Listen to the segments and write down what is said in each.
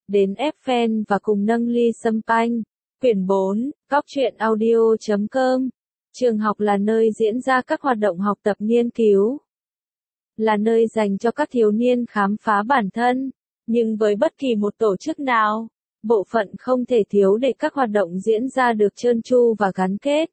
đến Eiffel và cùng nâng ly champagne. Quyển 4, góc truyện audio.com. Trường học là nơi diễn ra các hoạt động học tập nghiên cứu. Là nơi dành cho các thiếu niên khám phá bản thân. Nhưng với bất kỳ một tổ chức nào, bộ phận không thể thiếu để các hoạt động diễn ra được trơn tru và gắn kết.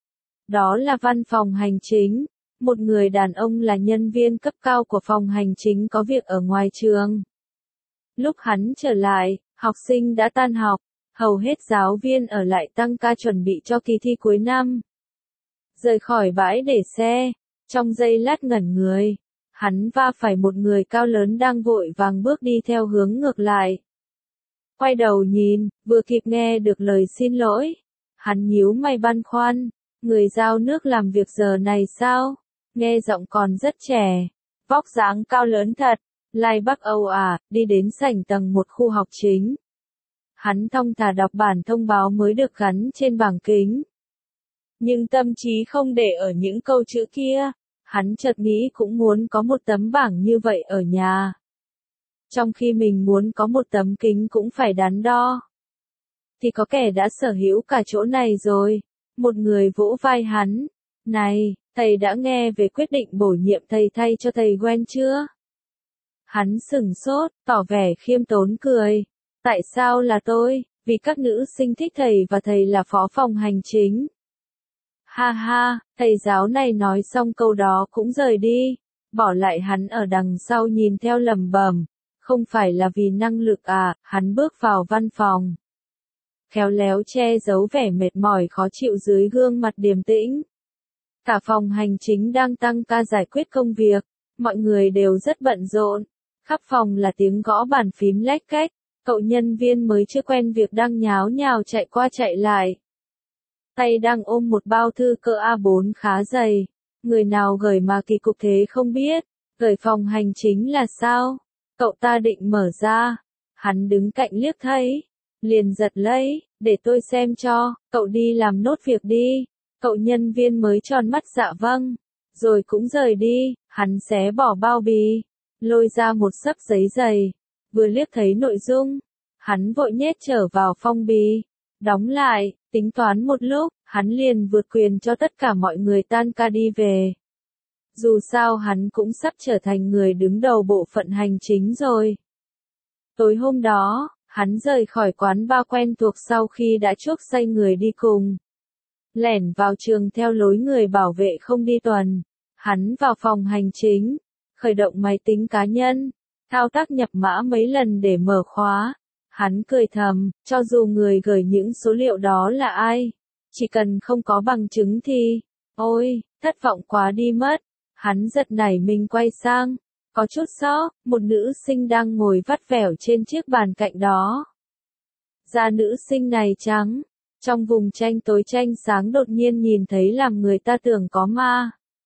Đó là văn phòng hành chính. Một người đàn ông là nhân viên cấp cao của phòng hành chính có việc ở ngoài trường. Lúc hắn trở lại, học sinh đã tan học, hầu hết giáo viên ở lại tăng ca chuẩn bị cho kỳ thi cuối năm. Rời khỏi bãi để xe, trong giây lát ngẩn người, hắn va phải một người cao lớn đang vội vàng bước đi theo hướng ngược lại. Quay đầu nhìn, vừa kịp nghe được lời xin lỗi. Hắn nhíu mày băn khoăn, người giao nước làm việc giờ này sao? Nghe giọng còn rất trẻ, vóc dáng cao lớn thật, lai Bắc Âu à, đi đến sảnh tầng 1 khu học chính. Hắn thong thả đọc bản thông báo mới được gắn trên bảng kính. Nhưng tâm trí không để ở những câu chữ kia, hắn chợt nghĩ cũng muốn có một tấm bảng như vậy ở nhà. Trong khi mình muốn có một tấm kính cũng phải đắn đo. Thì có kẻ đã sở hữu cả chỗ này rồi. Một người vỗ vai hắn. Này, thầy đã nghe về quyết định bổ nhiệm thầy thay cho thầy Gwen chưa? Hắn sửng sốt, tỏ vẻ khiêm tốn cười. Tại sao là tôi? Vì các nữ sinh thích thầy và thầy là phó phòng hành chính. Ha ha, thầy giáo này nói xong câu đó cũng rời đi. Bỏ lại hắn ở đằng sau nhìn theo lẩm bẩm. Không phải là vì năng lực à, hắn bước vào văn phòng. Khéo léo che giấu vẻ mệt mỏi khó chịu dưới gương mặt điềm tĩnh. Cả phòng hành chính đang tăng ca giải quyết công việc, mọi người đều rất bận rộn. Khắp phòng là tiếng gõ bàn phím lách cách, cậu nhân viên mới chưa quen việc đang nháo nhào chạy qua chạy lại. Tay đang ôm một bao thư cỡ A4 khá dày, người nào gửi mà kỳ cục thế không biết, gửi phòng hành chính là sao? Cậu ta định mở ra, hắn đứng cạnh liếc thấy, liền giật lấy, để tôi xem cho, cậu đi làm nốt việc đi. Cậu nhân viên mới tròn mắt dạ vâng, rồi cũng rời đi. Hắn xé bỏ bao bì, lôi ra một xấp giấy dày, vừa liếc thấy nội dung, hắn vội nhét trở vào phong bì, đóng lại, tính toán một lúc, hắn liền vượt quyền cho tất cả mọi người tan ca đi về. Dù sao hắn cũng sắp trở thành người đứng đầu bộ phận hành chính rồi. Tối hôm đó, hắn rời khỏi quán bar quen thuộc sau khi đã chuốc say người đi cùng. Lẻn vào trường theo lối người bảo vệ không đi tuần. Hắn vào phòng hành chính, khởi động máy tính cá nhân, thao tác nhập mã mấy lần để mở khóa. Hắn cười thầm, cho dù người gửi những số liệu đó là ai, chỉ cần không có bằng chứng thì, ôi, thất vọng quá đi mất. Hắn giật nảy mình quay sang, có chút sốc, một nữ sinh đang ngồi vắt vẻo trên chiếc bàn cạnh đó. Da nữ sinh này trắng, trong vùng tranh tối tranh sáng đột nhiên nhìn thấy làm người ta tưởng có ma.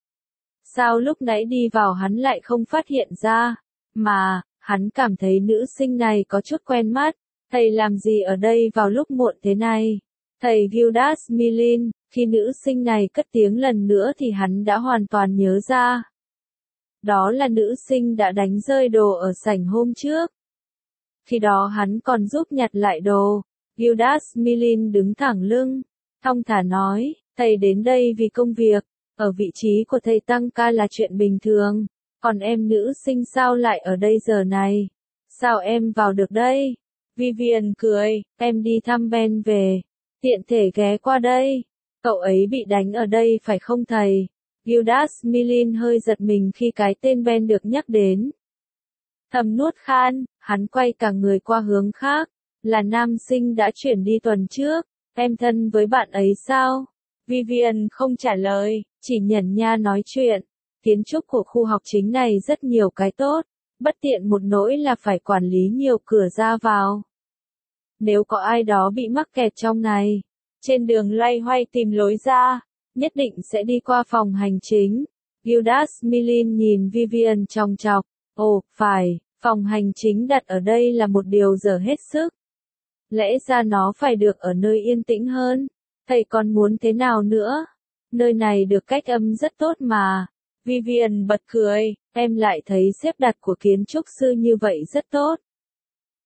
Sao lúc nãy đi vào hắn lại không phát hiện ra, mà, hắn cảm thấy nữ sinh này có chút quen mắt, thầy làm gì ở đây vào lúc muộn thế này? Thầy Gildas Milin, khi nữ sinh này cất tiếng lần nữa thì hắn đã hoàn toàn nhớ ra. Đó là nữ sinh đã đánh rơi đồ ở sảnh hôm trước. Khi đó hắn còn giúp nhặt lại đồ. Gildas Milin đứng thẳng lưng, thong thả nói, thầy đến đây vì công việc, ở vị trí của thầy tăng ca là chuyện bình thường, còn em nữ sinh sao lại ở đây giờ này? Sao em vào được đây? Vivian cười, em đi thăm Ben về, tiện thể ghé qua đây. Cậu ấy bị đánh ở đây phải không thầy? Gildas Milin hơi giật mình khi cái tên Ben được nhắc đến. Thầm nuốt khan, hắn quay cả người qua hướng khác. Là nam sinh đã chuyển đi tuần trước, em thân với bạn ấy sao? Vivian không trả lời, chỉ nhẩn nha nói chuyện. Kiến trúc của khu học chính này rất nhiều cái tốt, bất tiện một nỗi là phải quản lý nhiều cửa ra vào. Nếu có ai đó bị mắc kẹt trong này, trên đường loay hoay tìm lối ra, nhất định sẽ đi qua phòng hành chính. Gildas Milin nhìn Vivian chòng chọc, ồ, phải, phòng hành chính đặt ở đây là một điều dở hết sức. Lẽ ra nó phải được ở nơi yên tĩnh hơn. Thầy còn muốn thế nào nữa? Nơi này được cách âm rất tốt mà. Vivian bật cười, em lại thấy xếp đặt của kiến trúc sư như vậy rất tốt.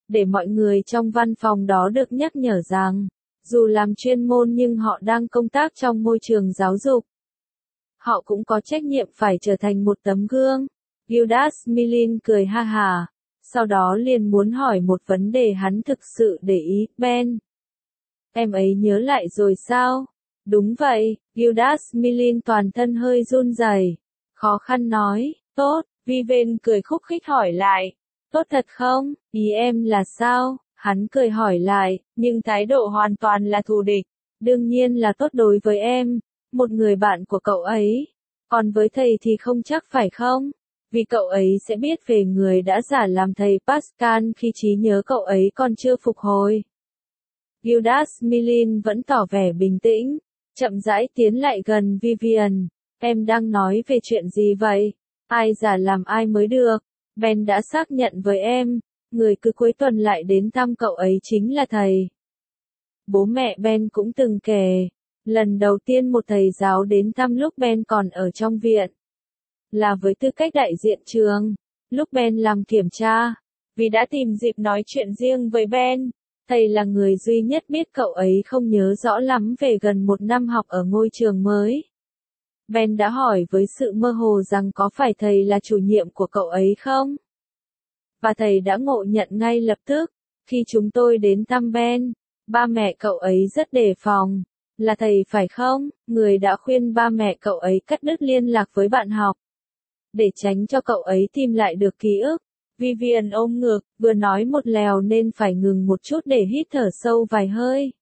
để mọi người trong văn phòng đó được nhắc nhở rằng, dù làm chuyên môn nhưng họ đang công tác trong môi trường giáo dục. Họ cũng có trách nhiệm phải trở thành một tấm gương. Gildas Milin cười ha hả, sau đó liền muốn hỏi một vấn đề hắn thực sự để ý. Ben, em ấy nhớ lại rồi sao? Đúng vậy, Gildas Milin toàn thân hơi run rẩy, khó khăn nói, tốt. Vivian cười khúc khích hỏi lại, tốt thật không? Ý em là sao? Hắn cười hỏi lại, nhưng thái độ hoàn toàn là thù địch. Đương nhiên là tốt đối với em, một người bạn của cậu ấy. Còn với thầy thì không chắc phải không? Vì cậu ấy sẽ biết về người đã giả làm thầy Pascal khi trí nhớ cậu ấy còn chưa phục hồi. Gildas Milin vẫn tỏ vẻ bình tĩnh, chậm rãi tiến lại gần Vivian. Em đang nói về chuyện gì vậy? Ai giả làm ai mới được? Ben đã xác nhận với em, người cứ cuối tuần lại đến thăm cậu ấy chính là thầy. Bố mẹ Ben cũng từng kể, lần đầu tiên một thầy giáo đến thăm lúc Ben còn ở trong viện, là với tư cách đại diện trường, lúc Ben làm kiểm tra, vì đã tìm dịp nói chuyện riêng với Ben. Thầy là người duy nhất biết cậu ấy không nhớ rõ lắm về gần một năm học ở ngôi trường mới. Ben đã hỏi với sự mơ hồ rằng có phải thầy là chủ nhiệm của cậu ấy không? Và thầy đã ngộ nhận ngay lập tức, khi chúng tôi đến thăm Ben, ba mẹ cậu ấy rất đề phòng. Là thầy phải không? Người đã khuyên ba mẹ cậu ấy cắt đứt liên lạc với bạn học, để tránh cho cậu ấy tìm lại được ký ức. Vivian ôm ngực, vừa nói một lèo nên phải ngừng một chút để hít thở sâu vài hơi.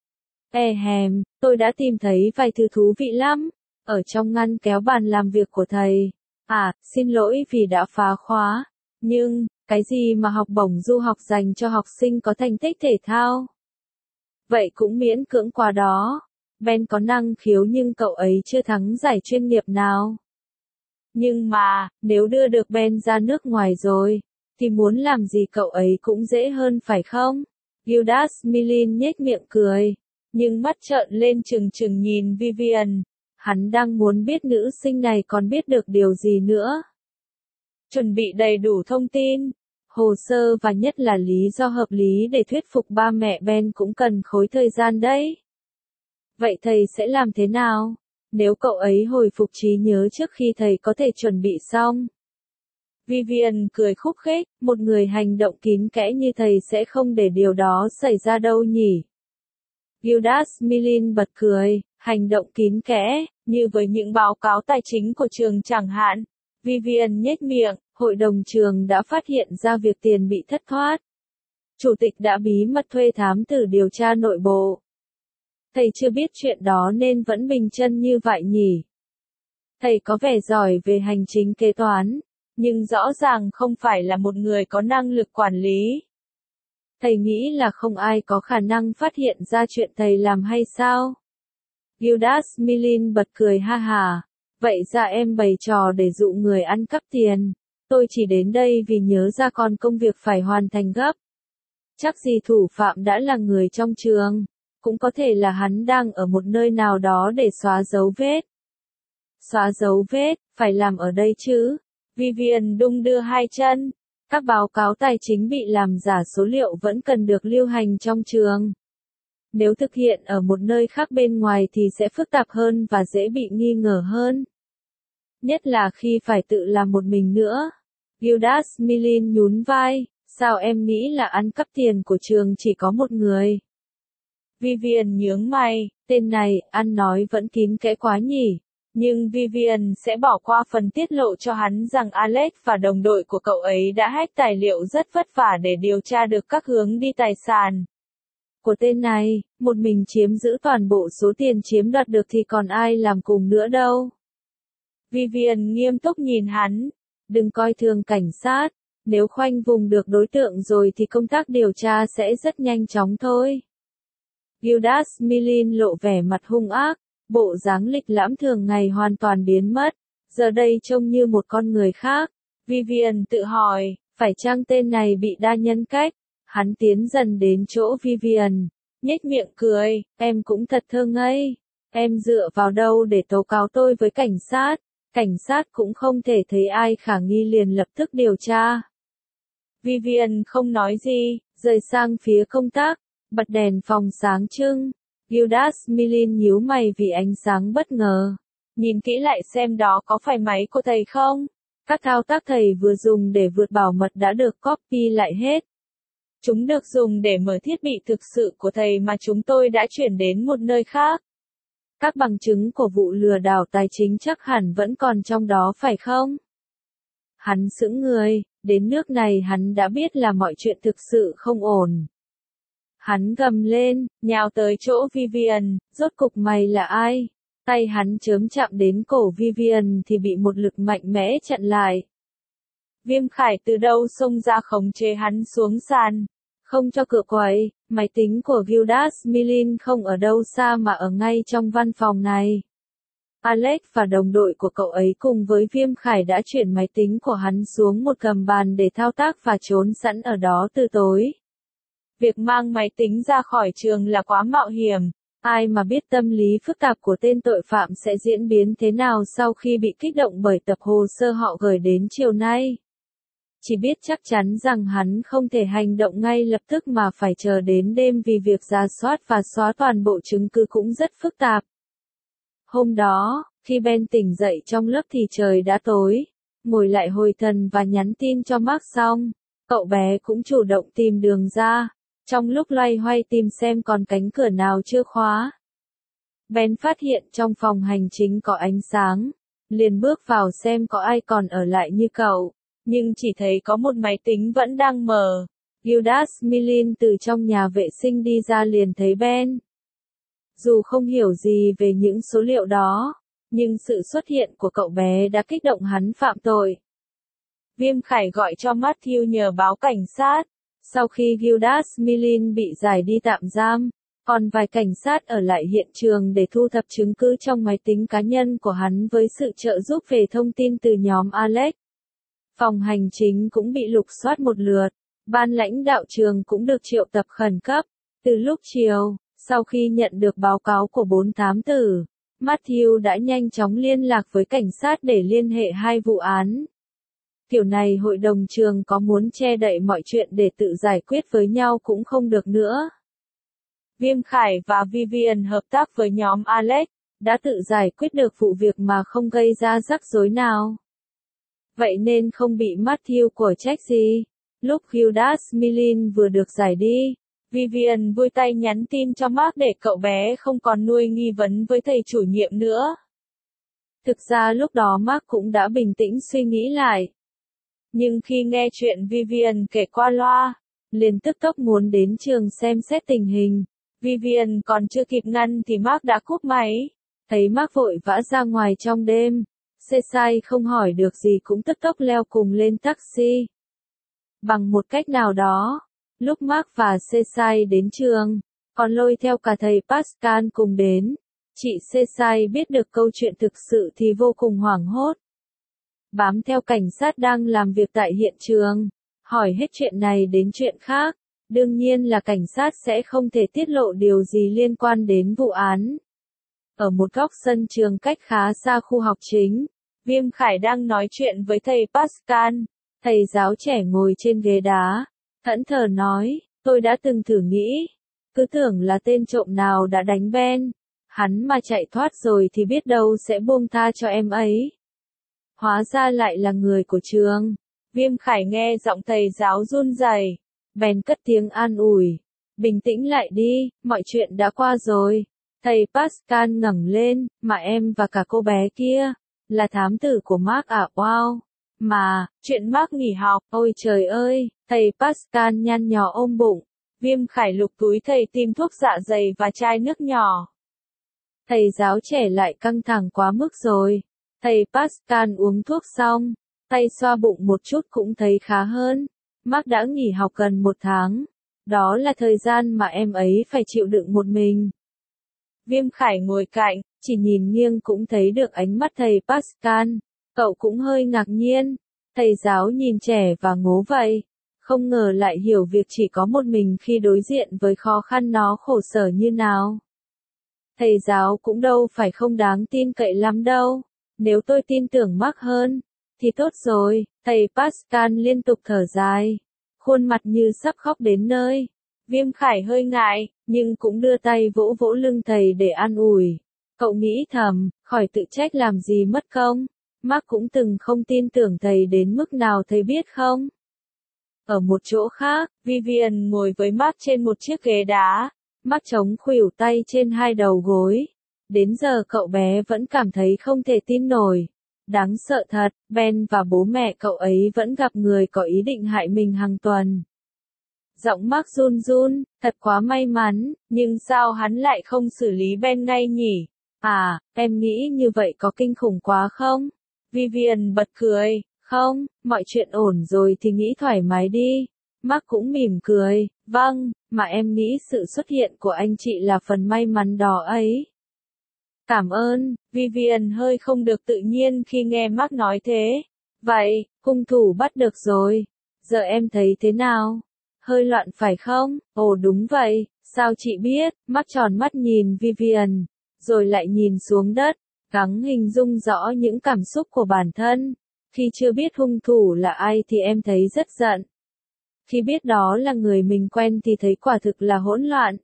Tôi đã tìm thấy vài thứ thú vị lắm, ở trong ngăn kéo bàn làm việc của thầy. Xin lỗi vì đã phá khóa, nhưng, cái gì mà học bổng du học dành cho học sinh có thành tích thể thao? Vậy cũng miễn cưỡng quá đó. Ben có năng khiếu nhưng cậu ấy chưa thắng giải chuyên nghiệp nào. Nhưng mà, nếu đưa được Ben ra nước ngoài rồi, thì muốn làm gì cậu ấy cũng dễ hơn phải không? Gildas Milin nhếch miệng cười, nhưng mắt trợn lên trừng trừng nhìn Vivian. Hắn đang muốn biết nữ sinh này còn biết được điều gì nữa. Chuẩn bị đầy đủ thông tin, hồ sơ và nhất là lý do hợp lý để thuyết phục ba mẹ Ben cũng cần khối thời gian đấy. Vậy thầy sẽ làm thế nào? Nếu cậu ấy hồi phục trí nhớ trước khi thầy có thể chuẩn bị xong. Vivian cười khúc khích, một người hành động kín kẽ như thầy sẽ không để điều đó xảy ra đâu nhỉ. Gildas Milin bật cười, hành động kín kẽ, như với những báo cáo tài chính của trường chẳng hạn. Vivian nhếch miệng, hội đồng trường đã phát hiện ra việc tiền bị thất thoát. Chủ tịch đã bí mật thuê thám tử điều tra nội bộ. Thầy chưa biết chuyện đó nên vẫn bình chân như vậy nhỉ. Thầy có vẻ giỏi về hành chính kế toán, nhưng rõ ràng không phải là một người có năng lực quản lý. Thầy nghĩ là không ai có khả năng phát hiện ra chuyện thầy làm hay sao? Gildas Milin bật cười ha hả. Vậy ra em bày trò để dụ người ăn cắp tiền. Tôi chỉ đến đây vì nhớ ra còn công việc phải hoàn thành gấp. Chắc gì thủ phạm đã là người trong trường. Cũng có thể là hắn đang ở một nơi nào đó để xóa dấu vết. Xóa dấu vết, phải làm ở đây chứ? Vivian đung đưa hai chân. Các báo cáo tài chính bị làm giả số liệu vẫn cần được lưu hành trong trường. Nếu thực hiện ở một nơi khác bên ngoài thì sẽ phức tạp hơn và dễ bị nghi ngờ hơn. Nhất là khi phải tự làm một mình nữa. Gildas Milin nhún vai, sao em nghĩ là ăn cắp tiền của trường chỉ có một người? Vivian nhướng mày, tên này, ăn nói vẫn kín kẽ quá nhỉ. Nhưng Vivian sẽ bỏ qua phần tiết lộ cho hắn rằng Alex và đồng đội của cậu ấy đã hack tài liệu rất vất vả để điều tra được các hướng đi tài sản của tên này, một mình chiếm giữ toàn bộ số tiền chiếm đoạt được thì còn ai làm cùng nữa đâu. Vivian nghiêm túc nhìn hắn, đừng coi thường cảnh sát, nếu khoanh vùng được đối tượng rồi thì công tác điều tra sẽ rất nhanh chóng thôi. Gildas Milin lộ vẻ mặt hung ác, bộ dáng lịch lãm thường ngày hoàn toàn biến mất, giờ đây trông như một con người khác. Vivian tự hỏi, phải chăng tên này bị đa nhân cách? Hắn tiến dần đến chỗ Vivian, nhếch miệng cười, em cũng thật thơ ngây. Em dựa vào đâu để tố cáo tôi với cảnh sát? Cảnh sát cũng không thể thấy ai khả nghi liền lập tức điều tra. Vivian không nói gì, Rời sang phía công tác, bật đèn phòng sáng trưng. Gildas Milin nhíu mày vì ánh sáng bất ngờ. Nhìn kỹ lại xem đó có phải máy của thầy không? Các thao tác thầy vừa dùng để vượt bảo mật đã được copy lại hết. Chúng được dùng để mở thiết bị thực sự của thầy mà chúng tôi đã chuyển đến một nơi khác. Các bằng chứng của vụ lừa đảo tài chính chắc hẳn vẫn còn trong đó phải không? Hắn sững người, đến nước này hắn đã biết là mọi chuyện thực sự không ổn. Hắn gầm lên, nhào tới chỗ Vivian, rốt cục mày là ai? Tay hắn chớm chạm đến cổ Vivian thì bị một lực mạnh mẽ chặn lại. Viêm Khải từ đâu xông ra khống chế hắn xuống sàn. Không cho cửa quậy, máy tính của Gildas Milin không ở đâu xa mà ở ngay trong văn phòng này. Alex và đồng đội của cậu ấy cùng với Viêm Khải đã chuyển máy tính của hắn xuống một gầm bàn để thao tác và trốn sẵn ở đó từ tối. Việc mang máy tính ra khỏi trường là quá mạo hiểm. Ai mà biết tâm lý phức tạp của tên tội phạm sẽ diễn biến thế nào sau khi bị kích động bởi tập hồ sơ họ gửi đến chiều nay. Chỉ biết chắc chắn rằng hắn không thể hành động ngay lập tức mà phải chờ đến đêm vì việc rà soát và xóa toàn bộ chứng cứ cũng rất phức tạp. Hôm đó, khi Ben tỉnh dậy trong lớp thì trời đã tối. Ngồi lại hồi thần và nhắn tin cho Mark xong, cậu bé cũng chủ động tìm đường ra. Trong lúc loay hoay tìm xem còn cánh cửa nào chưa khóa, Ben phát hiện trong phòng hành chính có ánh sáng, liền bước vào xem có ai còn ở lại như cậu, nhưng chỉ thấy có một máy tính vẫn đang mở. Gildas Milin từ trong nhà vệ sinh đi ra liền thấy Ben. Dù không hiểu gì về những số liệu đó, nhưng sự xuất hiện của cậu bé đã kích động hắn phạm tội. Viêm Khải gọi cho Matthew nhờ báo cảnh sát. Sau khi Gildas Milin bị giải đi tạm giam, còn vài cảnh sát ở lại hiện trường để thu thập chứng cứ trong máy tính cá nhân của hắn với sự trợ giúp về thông tin từ nhóm Alex. Phòng hành chính cũng bị lục soát một lượt, ban lãnh đạo trường cũng được triệu tập khẩn cấp. Từ lúc chiều, sau khi nhận được báo cáo của 4 thám tử, Matthew đã nhanh chóng liên lạc với cảnh sát để liên hệ hai vụ án. Kiểu này hội đồng trường có muốn che đậy mọi chuyện để tự giải quyết với nhau cũng không được nữa. Viêm Khải và Vivian hợp tác với nhóm Alex, đã tự giải quyết được vụ việc mà không gây ra rắc rối nào. Vậy nên không bị Matthew của trách gì. Lúc Gildas Milin vừa được giải đi, Vivian vui tay nhắn tin cho Mark để cậu bé không còn nuôi nghi vấn với thầy chủ nhiệm nữa. Thực ra lúc đó Mark cũng đã bình tĩnh suy nghĩ lại. Nhưng khi nghe chuyện Vivian kể qua loa, liền tức tốc muốn đến trường xem xét tình hình. Vivian còn chưa kịp ngăn thì Mark đã cúp máy. Thấy Mark vội vã ra ngoài trong đêm, Cesai không hỏi được gì cũng tức tốc leo cùng lên taxi. Bằng một cách nào đó, lúc Mark và Cesai đến trường, còn lôi theo cả thầy Pascal cùng đến, chị Cesai biết được câu chuyện thực sự thì vô cùng hoảng hốt. Bám theo cảnh sát đang làm việc tại hiện trường, hỏi hết chuyện này đến chuyện khác, đương nhiên là cảnh sát sẽ không thể tiết lộ điều gì liên quan đến vụ án. Ở một góc sân trường cách khá xa khu học chính, Viêm Khải đang nói chuyện với thầy Pascal, thầy giáo trẻ ngồi trên ghế đá, thẫn thờ nói, tôi đã từng thử nghĩ, cứ tưởng là tên trộm nào đã đánh Ben, hắn mà chạy thoát rồi thì biết đâu sẽ buông tha cho em ấy. Hóa ra lại là người của trường. Viêm Khải nghe giọng thầy giáo run rẩy, bèn cất tiếng an ủi. Bình tĩnh lại đi, mọi chuyện đã qua rồi. Thầy Pascal ngẩng lên, mà em và cả cô bé kia, là thám tử của Mark à, wow. Mà, chuyện Mark nghỉ học, ôi trời ơi, thầy Pascal nhăn nhó ôm bụng. Viêm Khải lục túi thầy tìm thuốc dạ dày và chai nước nhỏ. Thầy giáo trẻ lại căng thẳng quá mức rồi. Thầy Pascal uống thuốc xong, tay xoa bụng một chút cũng thấy khá hơn. Mark đã nghỉ học gần 1 tháng. Đó là thời gian mà em ấy phải chịu đựng một mình. Viêm Khải ngồi cạnh, chỉ nhìn nghiêng cũng thấy được ánh mắt thầy Pascal. Cậu cũng hơi ngạc nhiên. Thầy giáo nhìn trẻ và ngố vậy. Không ngờ lại hiểu việc chỉ có một mình khi đối diện với khó khăn nó khổ sở như nào. Thầy giáo cũng đâu phải không đáng tin cậy lắm đâu. Nếu tôi tin tưởng Mark hơn, thì tốt rồi, thầy Pascal liên tục thở dài. khuôn mặt như sắp khóc đến nơi. Viêm Khải hơi ngại, nhưng cũng đưa tay vỗ vỗ lưng thầy để an ủi. Cậu nghĩ thầm, khỏi tự trách làm gì mất công. Mark cũng từng không tin tưởng thầy đến mức nào thầy biết không? Ở một chỗ khác, Vivian ngồi với Mark trên một chiếc ghế đá. Mark chống khuỷu tay trên hai đầu gối. Đến giờ cậu bé vẫn cảm thấy không thể tin nổi. Đáng sợ thật, Ben và bố mẹ cậu ấy vẫn gặp người có ý định hại mình hàng tuần. Giọng Mark run run, thật quá may mắn, nhưng sao hắn lại không xử lý Ben ngay nhỉ? À, em nghĩ như vậy có kinh khủng quá không? Vivian bật cười, không, mọi chuyện ổn rồi thì nghĩ thoải mái đi. Mark cũng mỉm cười, vâng, mà em nghĩ sự xuất hiện của anh chị là phần may mắn đó ấy. Cảm ơn, Vivian hơi không được tự nhiên khi nghe Mark nói thế. Vậy, hung thủ bắt được rồi. Giờ em thấy thế nào? Hơi loạn phải không? Ồ đúng vậy, sao chị biết? Mark tròn mắt nhìn Vivian, rồi lại nhìn xuống đất, gắng hình dung rõ những cảm xúc của bản thân. Khi chưa biết hung thủ là ai thì em thấy rất giận. Khi biết đó là người mình quen thì thấy quả thực là hỗn loạn.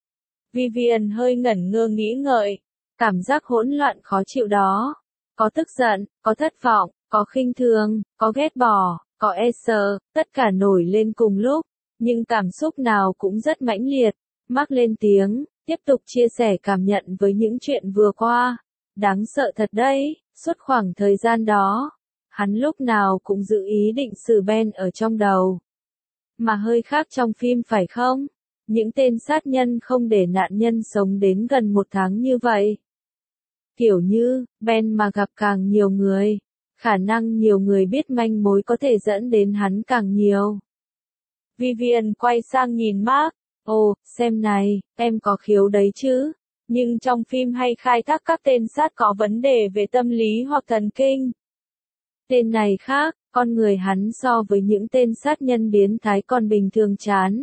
Vivian hơi ngẩn ngơ nghĩ ngợi. Cảm giác hỗn loạn khó chịu đó. Có tức giận, có thất vọng, có khinh thường, có ghét bỏ, có e sợ, tất cả nổi lên cùng lúc. Nhưng cảm xúc nào cũng rất mãnh liệt. Mark lên tiếng, tiếp tục chia sẻ cảm nhận với những chuyện vừa qua. Đáng sợ thật đấy, suốt khoảng thời gian đó. Hắn lúc nào cũng giữ ý định xử Ben ở trong đầu. Mà hơi khác trong phim phải không? Những tên sát nhân không để nạn nhân sống đến gần 1 tháng như vậy. Kiểu như, Ben mà gặp càng nhiều người, khả năng nhiều người biết manh mối có thể dẫn đến hắn càng nhiều. Vivian quay sang nhìn Mark, ồ, xem này, em có khiếu đấy chứ. Nhưng trong phim hay khai thác các tên sát có vấn đề về tâm lý hoặc thần kinh. Tên này khác, con người hắn so với những tên sát nhân biến thái còn bình thường chán.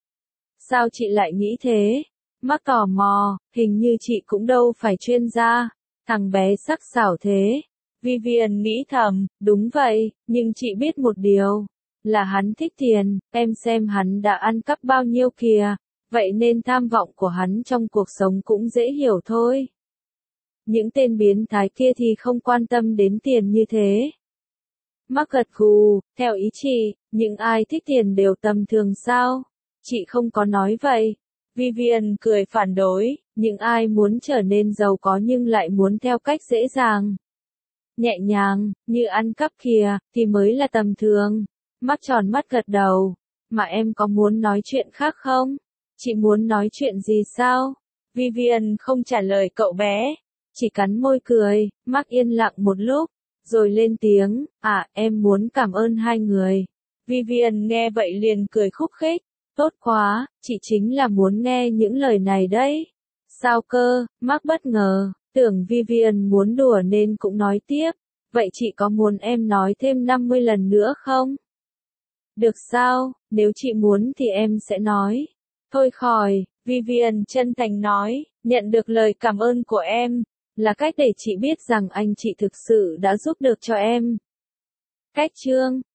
Sao chị lại nghĩ thế? Mark tò mò, hình như chị cũng đâu phải chuyên gia. Thằng bé sắc sảo thế. Vivian nghĩ thầm, đúng vậy, nhưng chị biết một điều. Là hắn thích tiền, em xem hắn đã ăn cắp bao nhiêu kìa. Vậy nên tham vọng của hắn trong cuộc sống cũng dễ hiểu thôi. Những tên biến thái kia thì không quan tâm đến tiền như thế. Mark gật gù, theo ý chị, những ai thích tiền đều tầm thường sao? Chị không có nói vậy. Vivian cười phản đối, những ai muốn trở nên giàu có nhưng lại muốn theo cách dễ dàng, nhẹ nhàng, như ăn cắp kìa, thì mới là tầm thường. Mark tròn mắt gật đầu. Mà em có muốn nói chuyện khác không? Chị muốn nói chuyện gì sao? Vivian không trả lời cậu bé, chỉ cắn môi cười. Mark yên lặng một lúc, rồi lên tiếng, em muốn cảm ơn hai người. Vivian nghe vậy liền cười khúc khích. Tốt quá, chị chính là muốn nghe những lời này đấy. Sao cơ? Mark bất ngờ, tưởng Vivian muốn đùa nên cũng nói tiếp. Vậy chị có muốn em nói thêm 50 lần nữa không? Được sao, nếu chị muốn thì em sẽ nói. Thôi khỏi, Vivian chân thành nói, nhận được lời cảm ơn của em, là cách để chị biết rằng anh chị thực sự đã giúp được cho em. Cách chương